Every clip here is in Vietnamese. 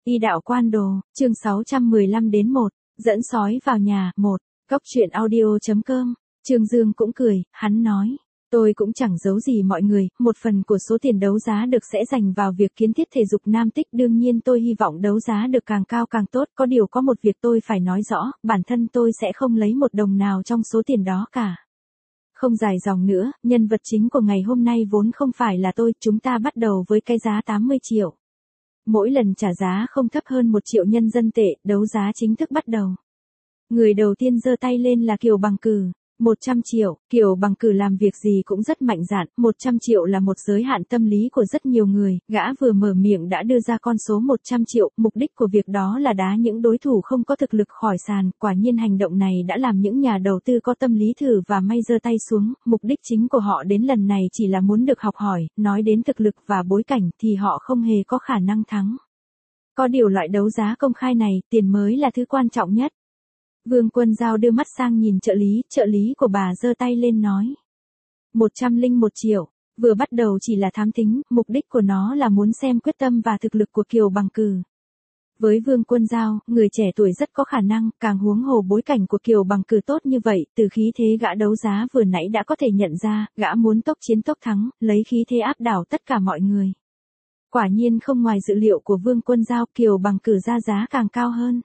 Y đạo quan đồ, chương 615 đến 1, dẫn sói vào nhà, 1, góc truyện audio.com, Trương Dương cũng cười, hắn nói, tôi cũng chẳng giấu gì mọi người, một phần của số tiền đấu giá được sẽ dành vào việc kiến thiết thể dục Nam Tích, đương nhiên tôi hy vọng đấu giá được càng cao càng tốt, có điều có một việc tôi phải nói rõ, bản thân tôi sẽ không lấy một đồng nào trong số tiền đó cả. Không dài dòng nữa, nhân vật chính của ngày hôm nay vốn không phải là tôi, chúng ta bắt đầu với cái giá 80 triệu. Mỗi lần trả giá không thấp hơn 1 triệu nhân dân tệ, đấu giá chính thức bắt đầu. Người đầu tiên giơ tay lên là Kiều Bằng Cử. 100 triệu, Kiều Bằng Cử làm việc gì cũng rất mạnh dạn, 100 triệu là một giới hạn tâm lý của rất nhiều người, gã vừa mở miệng đã đưa ra con số 100 triệu, mục đích của việc đó là đá những đối thủ không có thực lực khỏi sàn, quả nhiên hành động này đã làm những nhà đầu tư có tâm lý thử và may giơ tay xuống, mục đích chính của họ đến lần này chỉ là muốn được học hỏi, nói đến thực lực và bối cảnh thì họ không hề có khả năng thắng. Có điều loại đấu giá công khai này, tiền mới là thứ quan trọng nhất. Vương Quân Giao đưa mắt sang nhìn trợ lý của bà giơ tay lên nói. 101 triệu, vừa bắt đầu chỉ là thám thính, mục đích của nó là muốn xem quyết tâm và thực lực của Kiều Bằng Cử. Với Vương Quân Giao, người trẻ tuổi rất có khả năng, càng huống hồ bối cảnh của Kiều Bằng Cử tốt như vậy, từ khí thế gã đấu giá vừa nãy đã có thể nhận ra, gã muốn tốc chiến tốc thắng, lấy khí thế áp đảo tất cả mọi người. Quả nhiên không ngoài dự liệu của Vương Quân Giao, Kiều Bằng Cử ra giá càng cao hơn.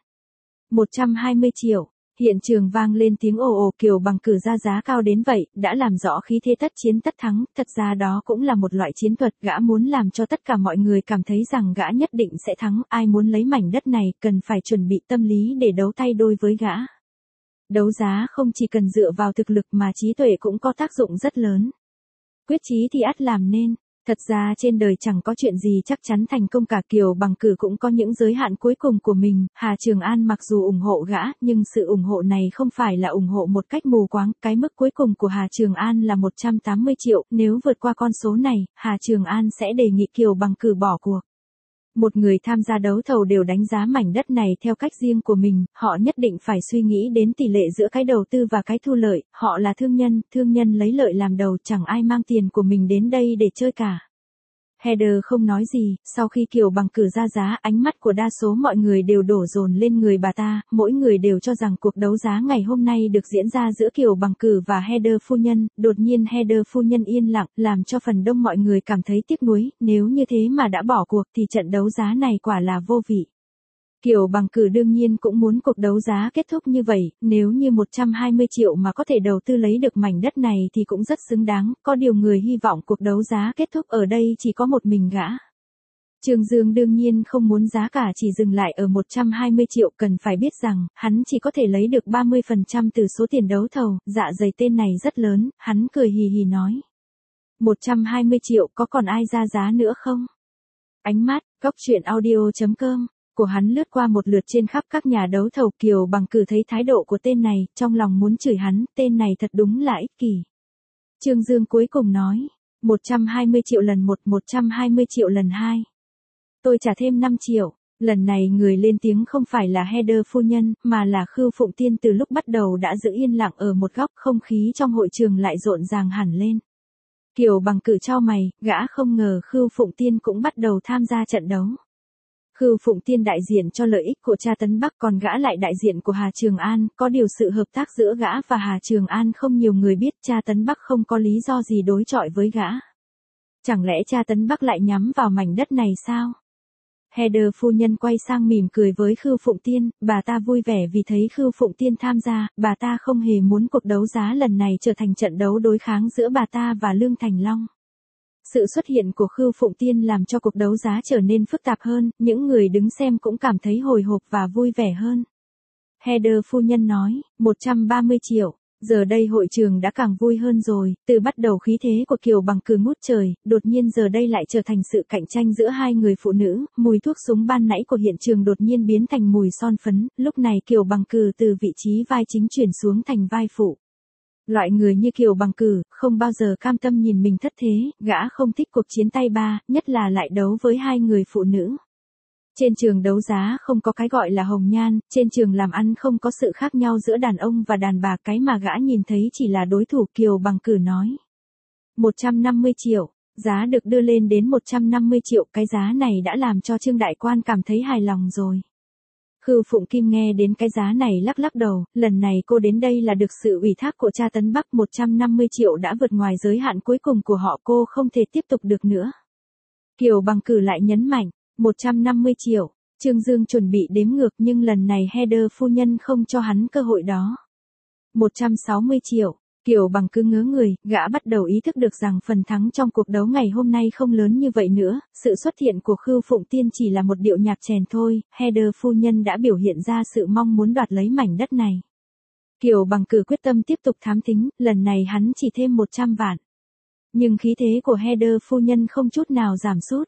120 triệu. Hiện trường vang lên tiếng ồ ồ, Kiều Bằng Cử ra giá cao đến vậy, đã làm rõ khí thế tất chiến tất thắng, thật ra đó cũng là một loại chiến thuật, gã muốn làm cho tất cả mọi người cảm thấy rằng gã nhất định sẽ thắng, ai muốn lấy mảnh đất này, cần phải chuẩn bị tâm lý để đấu tay đôi với gã. Đấu giá không chỉ cần dựa vào thực lực mà trí tuệ cũng có tác dụng rất lớn. Quyết chí thì ắt làm nên. Thật ra trên đời chẳng có chuyện gì chắc chắn thành công cả, Kiều Bằng Cử cũng có những giới hạn cuối cùng của mình, Hà Trường An mặc dù ủng hộ gã, nhưng sự ủng hộ này không phải là ủng hộ một cách mù quáng, cái mức cuối cùng của Hà Trường An là 180 triệu, nếu vượt qua con số này, Hà Trường An sẽ đề nghị Kiều Bằng Cử bỏ cuộc. Một người tham gia đấu thầu đều đánh giá mảnh đất này theo cách riêng của mình, họ nhất định phải suy nghĩ đến tỷ lệ giữa cái đầu tư và cái thu lợi, họ là thương nhân lấy lợi làm đầu, chẳng ai mang tiền của mình đến đây để chơi cả. Heather không nói gì, sau khi Kiều Bằng Cử ra giá, ánh mắt của đa số mọi người đều đổ dồn lên người bà ta, mỗi người đều cho rằng cuộc đấu giá ngày hôm nay được diễn ra giữa Kiều Bằng Cử và Heather phu nhân, đột nhiên Heather phu nhân yên lặng, làm cho phần đông mọi người cảm thấy tiếc nuối, nếu như thế mà đã bỏ cuộc thì trận đấu giá này quả là vô vị. Kiều Bằng Cử đương nhiên cũng muốn cuộc đấu giá kết thúc như vậy, nếu như 120 triệu mà có thể đầu tư lấy được mảnh đất này thì cũng rất xứng đáng, có điều người hy vọng cuộc đấu giá kết thúc ở đây chỉ có một mình gã. Trương Dương đương nhiên không muốn giá cả chỉ dừng lại ở 120 triệu, cần phải biết rằng, hắn chỉ có thể lấy được 30% từ số tiền đấu thầu, dạ dày tên này rất lớn, hắn cười hì hì nói. 120 triệu có còn ai ra giá nữa không? Ánh mắt, góc truyện audio.com. Của hắn lướt qua một lượt trên khắp các nhà đấu thầu, Kiều Bằng Cử thấy thái độ của tên này, trong lòng muốn chửi hắn, tên này thật đúng là ích kỷ. Trương Dương cuối cùng nói, 120 triệu lần 1, 120 triệu lần 2. Tôi trả thêm 5 triệu, lần này người lên tiếng không phải là Heather phu nhân, mà là Khưu Phụng Tiên từ lúc bắt đầu đã giữ yên lặng ở một góc, không khí trong hội trường lại rộn ràng hẳn lên. Kiều Bằng Cử chau mày, gã không ngờ Khưu Phụng Tiên cũng bắt đầu tham gia trận đấu. Khưu Phụng Tiên đại diện cho lợi ích của cha Tấn Bắc, còn gã lại đại diện của Hà Trường An, có điều sự hợp tác giữa gã và Hà Trường An không nhiều người biết, cha Tấn Bắc không có lý do gì đối chọi với gã. Chẳng lẽ cha Tấn Bắc lại nhắm vào mảnh đất này sao? Heather phu nhân quay sang mỉm cười với Khưu Phụng Tiên, bà ta vui vẻ vì thấy Khưu Phụng Tiên tham gia, bà ta không hề muốn cuộc đấu giá lần này trở thành trận đấu đối kháng giữa bà ta và Lương Thành Long. Sự xuất hiện của Khưu Phụng Tiên làm cho cuộc đấu giá trở nên phức tạp hơn, những người đứng xem cũng cảm thấy hồi hộp và vui vẻ hơn. Heather phu nhân nói, 130 triệu, giờ đây hội trường đã càng vui hơn rồi, từ bắt đầu khí thế của Kiều Bằng Cử ngút trời, đột nhiên giờ đây lại trở thành sự cạnh tranh giữa hai người phụ nữ, mùi thuốc súng ban nãy của hiện trường đột nhiên biến thành mùi son phấn, lúc này Kiều Bằng Cử từ vị trí vai chính chuyển xuống thành vai phụ. Loại người như Kiều Bằng Cử, không bao giờ cam tâm nhìn mình thất thế, gã không thích cuộc chiến tay ba, nhất là lại đấu với hai người phụ nữ. Trên trường đấu giá không có cái gọi là hồng nhan, trên trường làm ăn không có sự khác nhau giữa đàn ông và đàn bà, cái mà gã nhìn thấy chỉ là đối thủ. Kiều Bằng Cử nói. 150 triệu, Giá được đưa lên đến 150 triệu, cái giá này đã làm cho Trương đại quan cảm thấy hài lòng rồi. Khưu Phụng Kim nghe đến cái giá này lắc lắc đầu, lần này cô đến đây là được sự ủy thác của cha Tấn Bắc, 150 triệu đã vượt ngoài giới hạn cuối cùng của họ, cô không thể tiếp tục được nữa. Kiều Bằng Cử lại nhấn mạnh, 150 triệu, Trương Dương chuẩn bị đếm ngược nhưng lần này Heather phu nhân không cho hắn cơ hội đó. 160 triệu, Kiều Bằng cứ ngớ người, gã bắt đầu ý thức được rằng phần thắng trong cuộc đấu ngày hôm nay không lớn như vậy nữa, sự xuất hiện của Khưu Phụng Tiên chỉ là một điệu nhạc chèn thôi, Heather phu nhân đã biểu hiện ra sự mong muốn đoạt lấy mảnh đất này. Kiều Bằng Cử quyết tâm tiếp tục thám thính, lần này hắn chỉ thêm 100 vạn. Nhưng khí thế của Heather phu nhân không chút nào giảm sút.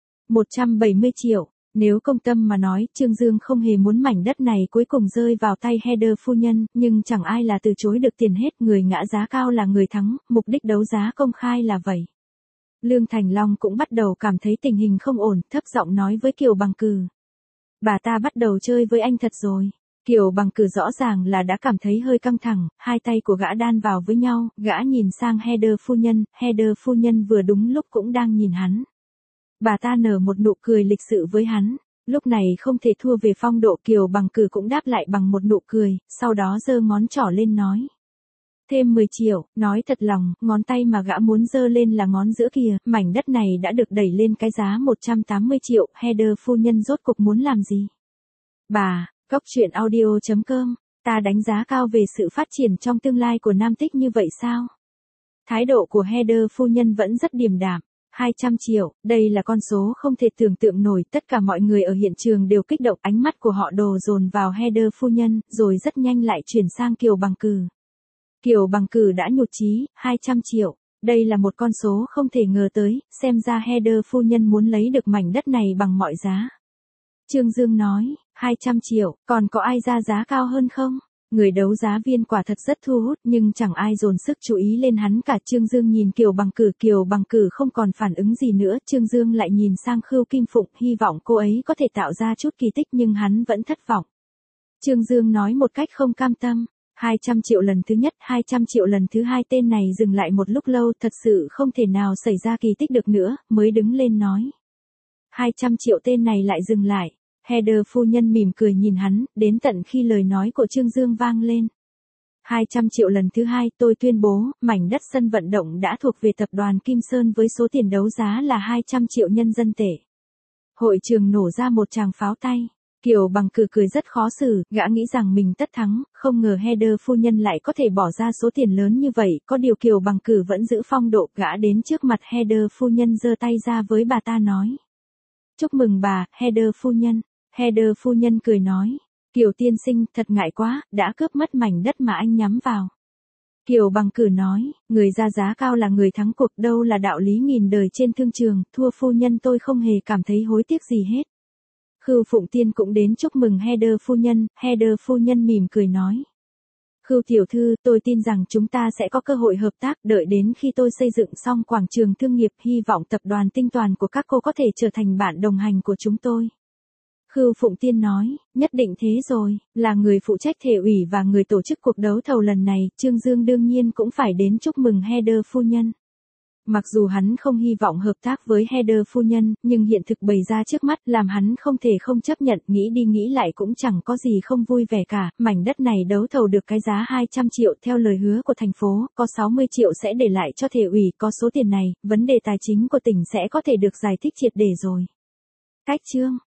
170 triệu. Nếu công tâm mà nói, Trương Dương không hề muốn mảnh đất này cuối cùng rơi vào tay Heather phu nhân, nhưng chẳng ai là từ chối được tiền hết, người ngã giá cao là người thắng, mục đích đấu giá công khai là vậy. Lương Thành Long cũng bắt đầu cảm thấy tình hình không ổn, thấp giọng nói với Kiều Bằng Cử. Bà ta bắt đầu chơi với anh thật rồi. Kiều Bằng Cử rõ ràng là đã cảm thấy hơi căng thẳng, hai tay của gã đan vào với nhau, gã nhìn sang Heather phu nhân vừa đúng lúc cũng đang nhìn hắn. Bà ta nở một nụ cười lịch sự với hắn, lúc này không thể thua về phong độ, Kiều Bằng Cử cũng đáp lại bằng một nụ cười, sau đó giơ ngón trỏ lên nói. Thêm 10 triệu, nói thật lòng, ngón tay mà gã muốn giơ lên là ngón giữa kìa, mảnh đất này đã được đẩy lên cái giá 180 triệu, Heather phu nhân rốt cục muốn làm gì? Bà, Cóc Truyện Audio.com, ta đánh giá cao về sự phát triển trong tương lai của Nam Tích như vậy sao? Thái độ của Heather phu nhân vẫn rất điềm đạm. 200 triệu, đây là con số không thể tưởng tượng nổi, tất cả mọi người ở hiện trường đều kích động, ánh mắt của họ đổ dồn vào Heather phu nhân, rồi rất nhanh lại chuyển sang Kiều Bằng Cử. Kiều Bằng Cử đã nhụt chí, 200 triệu, đây là một con số không thể ngờ tới, xem ra Heather phu nhân muốn lấy được mảnh đất này bằng mọi giá. Trương Dương nói, 200 triệu, còn có ai ra giá cao hơn không? Người đấu giá viên quả thật rất thu hút nhưng chẳng ai dồn sức chú ý lên hắn cả. Trương Dương nhìn Kiều Bằng Cử không còn phản ứng gì nữa. Trương Dương lại nhìn sang Khưu Kim Phụng, hy vọng cô ấy có thể tạo ra chút kỳ tích nhưng hắn vẫn thất vọng. Trương Dương nói một cách không cam tâm. 200 triệu lần thứ nhất, 200 triệu lần thứ hai, tên này dừng lại một lúc lâu, thật sự không thể nào xảy ra kỳ tích được nữa, mới đứng lên nói. 200 triệu, tên này lại dừng lại. Heather phu nhân mỉm cười nhìn hắn, đến tận khi lời nói của Trương Dương vang lên. 200 triệu lần thứ hai, tôi tuyên bố, mảnh đất sân vận động đã thuộc về tập đoàn Kim Sơn với số tiền đấu giá là 200 triệu nhân dân tệ. Hội trường nổ ra một tràng pháo tay. Kiều Bằng Cử cười rất khó xử, gã nghĩ rằng mình tất thắng, không ngờ Heather phu nhân lại có thể bỏ ra số tiền lớn như vậy, có điều Kiều Bằng Cử vẫn giữ phong độ, gã đến trước mặt Heather phu nhân giơ tay ra với bà ta nói. Chúc mừng bà, Heather phu nhân. Heather phu nhân cười nói, Kiều tiên sinh, thật ngại quá, đã cướp mất mảnh đất mà anh nhắm vào. Kiều Bằng Cử nói, người ra giá cao là người thắng cuộc, đâu là đạo lý nghìn đời trên thương trường, thua phu nhân tôi không hề cảm thấy hối tiếc gì hết. Khưu Phụng Tiên cũng đến chúc mừng Heather phu nhân mỉm cười nói. Khưu tiểu thư, tôi tin rằng chúng ta sẽ có cơ hội hợp tác, đợi đến khi tôi xây dựng xong quảng trường thương nghiệp, hy vọng tập đoàn Tinh Toàn của các cô có thể trở thành bạn đồng hành của chúng tôi. Khưu Phụng Tiên nói, nhất định thế rồi, là người phụ trách thể ủy và người tổ chức cuộc đấu thầu lần này, Trương Dương đương nhiên cũng phải đến chúc mừng Heather phu nhân. Mặc dù hắn không hy vọng hợp tác với Heather phu nhân, nhưng hiện thực bày ra trước mắt làm hắn không thể không chấp nhận, nghĩ đi nghĩ lại cũng chẳng có gì không vui vẻ cả, mảnh đất này đấu thầu được cái giá 200 triệu theo lời hứa của thành phố, có 60 triệu sẽ để lại cho thể ủy, có số tiền này, vấn đề tài chính của tỉnh sẽ có thể được giải thích triệt để rồi. Cách chương